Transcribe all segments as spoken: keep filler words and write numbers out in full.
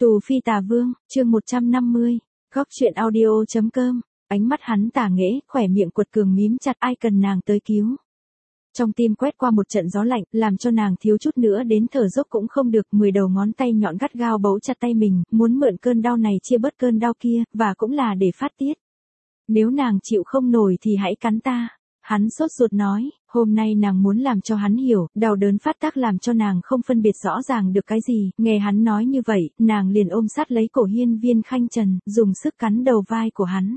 Tù Phi Tà Vương, chương một trăm năm mươi, góc truyện audio.com, ánh mắt hắn tà nghễ, khỏe miệng quật cường mím chặt, ai cần nàng tới cứu. Trong tim quét qua một trận gió lạnh, làm cho nàng thiếu chút nữa đến thở dốc cũng không được, mười đầu ngón tay nhọn gắt gao bấu chặt tay mình, muốn mượn cơn đau này chia bớt cơn đau kia, và cũng là để phát tiết. Nếu nàng chịu không nổi thì hãy cắn ta. Hắn sốt ruột nói, hôm nay nàng muốn làm cho hắn hiểu, đau đớn phát tác làm cho nàng không phân biệt rõ ràng được cái gì, nghe hắn nói như vậy, nàng liền ôm sát lấy cổ Hiên Viên Khanh Trần, dùng sức cắn đầu vai của hắn.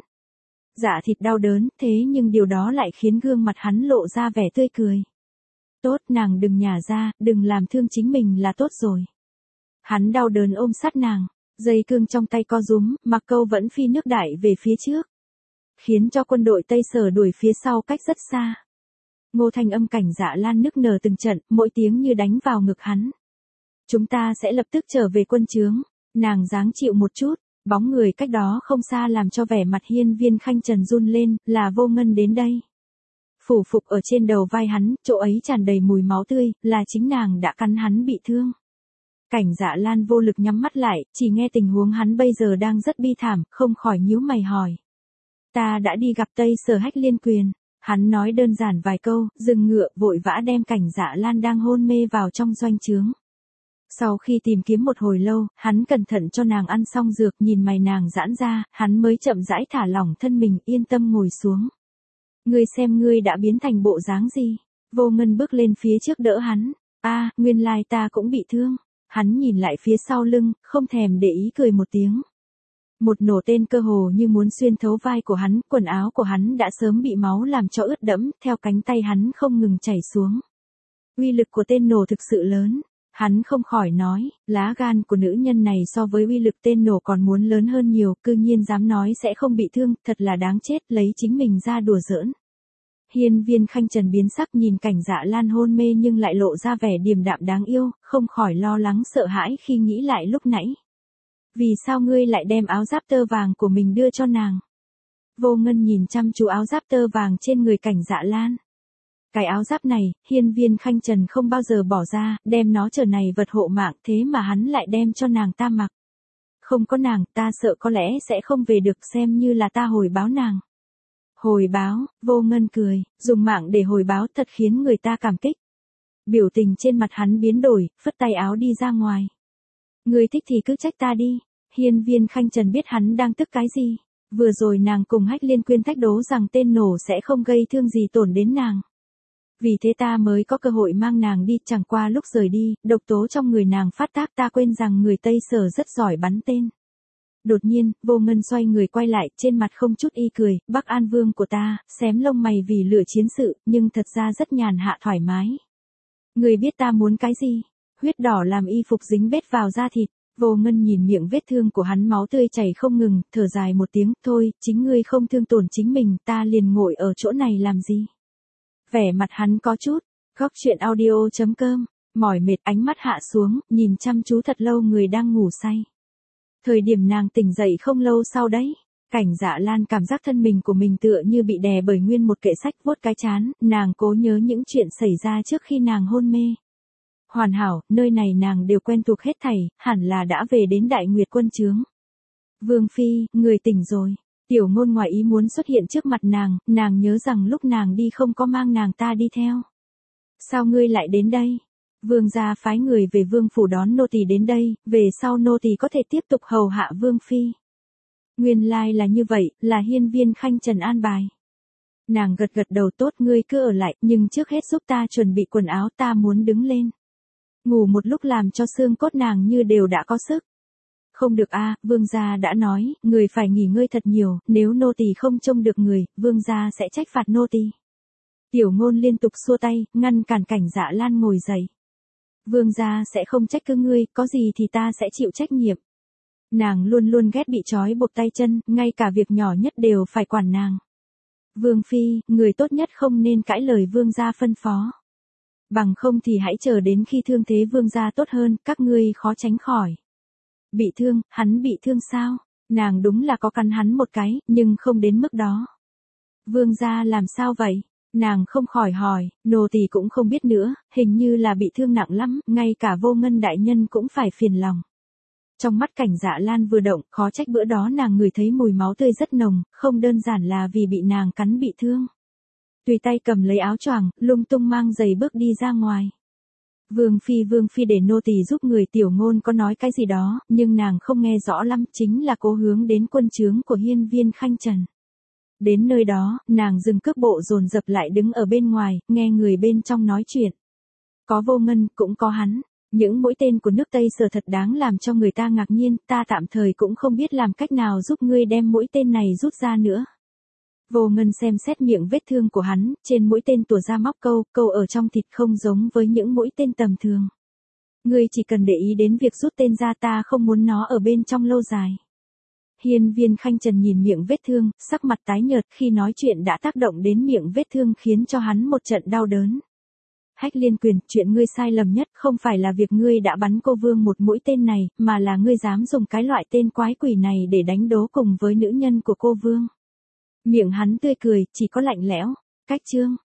Dạ thịt đau đớn, thế nhưng điều đó lại khiến gương mặt hắn lộ ra vẻ tươi cười. Tốt, nàng đừng nhả ra, đừng làm thương chính mình là tốt rồi. Hắn đau đớn ôm sát nàng, dây cương trong tay co rúm, Mặc Câu vẫn phi nước đại về phía trước, khiến cho quân đội Tây Sở đuổi phía sau cách rất xa. Ngô Thanh Âm Cảnh Dạ Lan nức nở từng trận, mỗi tiếng như đánh vào ngực hắn. Chúng ta sẽ lập tức trở về quân trướng. Nàng giáng chịu một chút, bóng người cách đó không xa làm cho vẻ mặt Hiên Viên Khanh Trần run lên, là Vô Ngân đến đây. Phủ phục ở trên đầu vai hắn, chỗ ấy tràn đầy mùi máu tươi, là chính nàng đã cắn hắn bị thương. Cảnh Dạ Lan vô lực nhắm mắt lại, chỉ nghe tình huống hắn bây giờ đang rất bi thảm, không khỏi nhíu mày hỏi. Ta đã đi gặp Tây Sở Hách Liên Quyền. Hắn nói đơn giản vài câu, dừng ngựa, vội vã đem Cảnh Dạ Lan đang hôn mê vào trong doanh trướng. Sau khi tìm kiếm một hồi lâu, hắn cẩn thận cho nàng ăn xong dược, nhìn mày nàng giãn ra, hắn mới chậm rãi thả lỏng thân mình, yên tâm ngồi xuống. Ngươi xem ngươi đã biến thành bộ dáng gì? Vô Ngân bước lên phía trước đỡ hắn. A, à, nguyên lai ta cũng bị thương. Hắn nhìn lại phía sau lưng, không thèm để ý cười một tiếng. Một nổ tên cơ hồ như muốn xuyên thấu vai của hắn, quần áo của hắn đã sớm bị máu làm cho ướt đẫm, theo cánh tay hắn không ngừng chảy xuống. Uy lực của tên nổ thực sự lớn. Hắn không khỏi nói, lá gan của nữ nhân này so với uy lực tên nổ còn muốn lớn hơn nhiều, cư nhiên dám nói sẽ không bị thương, thật là đáng chết, lấy chính mình ra đùa giỡn. Hiên Viên Khanh Trần biến sắc nhìn Cảnh Dạ Lan hôn mê nhưng lại lộ ra vẻ điềm đạm đáng yêu, không khỏi lo lắng sợ hãi khi nghĩ lại lúc nãy. Vì sao ngươi lại đem áo giáp tơ vàng của mình đưa cho nàng? Vô Ngân nhìn chăm chú áo giáp tơ vàng trên người Cảnh Dạ Lan. Cái áo giáp này, Hiên Viên Khanh Trần không bao giờ bỏ ra, đem nó trở này vật hộ mạng, thế mà hắn lại đem cho nàng ta mặc. Không có nàng, ta sợ có lẽ sẽ không về được, xem như là ta hồi báo nàng. Hồi báo, Vô Ngân cười, dùng mạng để hồi báo thật khiến người ta cảm kích. Biểu tình trên mặt hắn biến đổi, phất tay áo đi ra ngoài. Ngươi thích thì cứ trách ta đi. Hiên Viên Khanh Trần biết hắn đang tức cái gì. Vừa rồi nàng cùng Hách Liên Quyên thách đố rằng tên nổ sẽ không gây thương gì tổn đến nàng. Vì thế ta mới có cơ hội mang nàng đi, chẳng qua lúc rời đi, độc tố trong người nàng phát tác, ta quên rằng người Tây Sở rất giỏi bắn tên. Đột nhiên, Vô Ngân xoay người quay lại, trên mặt không chút y cười, Bắc An Vương của ta, xém lông mày vì lửa chiến sự, nhưng thật ra rất nhàn hạ thoải mái. Người biết ta muốn cái gì? Huyết đỏ làm y phục dính bết vào da thịt. Vô Ngân nhìn miệng vết thương của hắn máu tươi chảy không ngừng, thở dài một tiếng, thôi, chính ngươi không thương tổn chính mình, ta liền ngồi ở chỗ này làm gì? Vẻ mặt hắn có chút, góc truyện audio.com, mỏi mệt, ánh mắt hạ xuống, nhìn chăm chú thật lâu người đang ngủ say. Thời điểm nàng tỉnh dậy không lâu sau đấy, Cảnh Dạ Lan cảm giác thân mình của mình tựa như bị đè bởi nguyên một kệ sách, vuốt cái trán, nàng cố nhớ những chuyện xảy ra trước khi nàng hôn mê. Hoàn hảo, nơi này nàng đều quen thuộc hết thảy, hẳn là đã về đến Đại Nguyệt quân trướng. Vương Phi, người tỉnh rồi. Tiểu Ngôn ngoài ý muốn xuất hiện trước mặt nàng, nàng nhớ rằng lúc nàng đi không có mang nàng ta đi theo. Sao ngươi lại đến đây? Vương gia phái người về vương phủ đón nô tỳ đến đây, về sau nô tỳ có thể tiếp tục hầu hạ Vương Phi. Nguyên lai là như vậy, là Hiên Viên Khanh Trần an bài. Nàng gật gật đầu, tốt, ngươi cứ ở lại, nhưng trước hết giúp ta chuẩn bị quần áo, ta muốn đứng lên. Ngủ một lúc làm cho xương cốt nàng như đều đã có sức. Không được a, vương gia đã nói, người phải nghỉ ngơi thật nhiều, nếu nô tỳ không trông được người, vương gia sẽ trách phạt nô tỳ. Tiểu Ngôn liên tục xua tay, ngăn cản Cảnh Dạ Lan ngồi dậy. Vương gia sẽ không trách cứ ngươi, có gì thì ta sẽ chịu trách nhiệm. Nàng luôn luôn ghét bị trói buộc tay chân, ngay cả việc nhỏ nhất đều phải quản nàng. Vương Phi, người tốt nhất không nên cãi lời vương gia phân phó. Bằng không thì hãy chờ đến khi thương thế vương gia tốt hơn, các ngươi khó tránh khỏi. Bị thương, hắn bị thương sao? Nàng đúng là có cắn hắn một cái, nhưng không đến mức đó. Vương gia làm sao vậy? Nàng không khỏi hỏi, nô tỳ cũng không biết nữa, hình như là bị thương nặng lắm, ngay cả Vô Ngân đại nhân cũng phải phiền lòng. Trong mắt Cảnh Dạ Lan vừa động, khó trách bữa đó nàng ngửi thấy mùi máu tươi rất nồng, không đơn giản là vì bị nàng cắn bị thương. Tùy tay cầm lấy áo choàng, lung tung mang giày bước đi ra ngoài. Vương phi vương phi để nô tỳ giúp người, Tiểu Ngôn có nói cái gì đó, nhưng nàng không nghe rõ lắm, chính là cố hướng đến quân trướng của Hiên Viên Khanh Trần. Đến nơi đó, nàng dừng cước bộ dồn dập lại đứng ở bên ngoài, nghe người bên trong nói chuyện. Có Vô Ngân, cũng có hắn. Những mũi tên của nước Tây Sở thật đáng làm cho người ta ngạc nhiên, ta tạm thời cũng không biết làm cách nào giúp ngươi đem mũi tên này rút ra nữa. Vô Ngân xem xét miệng vết thương của hắn, trên mũi tên tủa ra móc câu, câu ở trong thịt không giống với những mũi tên tầm thường. Ngươi chỉ cần để ý đến việc rút tên ra, ta không muốn nó ở bên trong lâu dài. Hiên Viên Khanh Trần nhìn miệng vết thương, sắc mặt tái nhợt, khi nói chuyện đã tác động đến miệng vết thương khiến cho hắn một trận đau đớn. Hách Liên Quyền, chuyện ngươi sai lầm nhất không phải là việc ngươi đã bắn cô vương một mũi tên này, mà là ngươi dám dùng cái loại tên quái quỷ này để đánh đố cùng với nữ nhân của cô vương. Miệng hắn tươi cười, chỉ có lạnh lẽo. Cách chương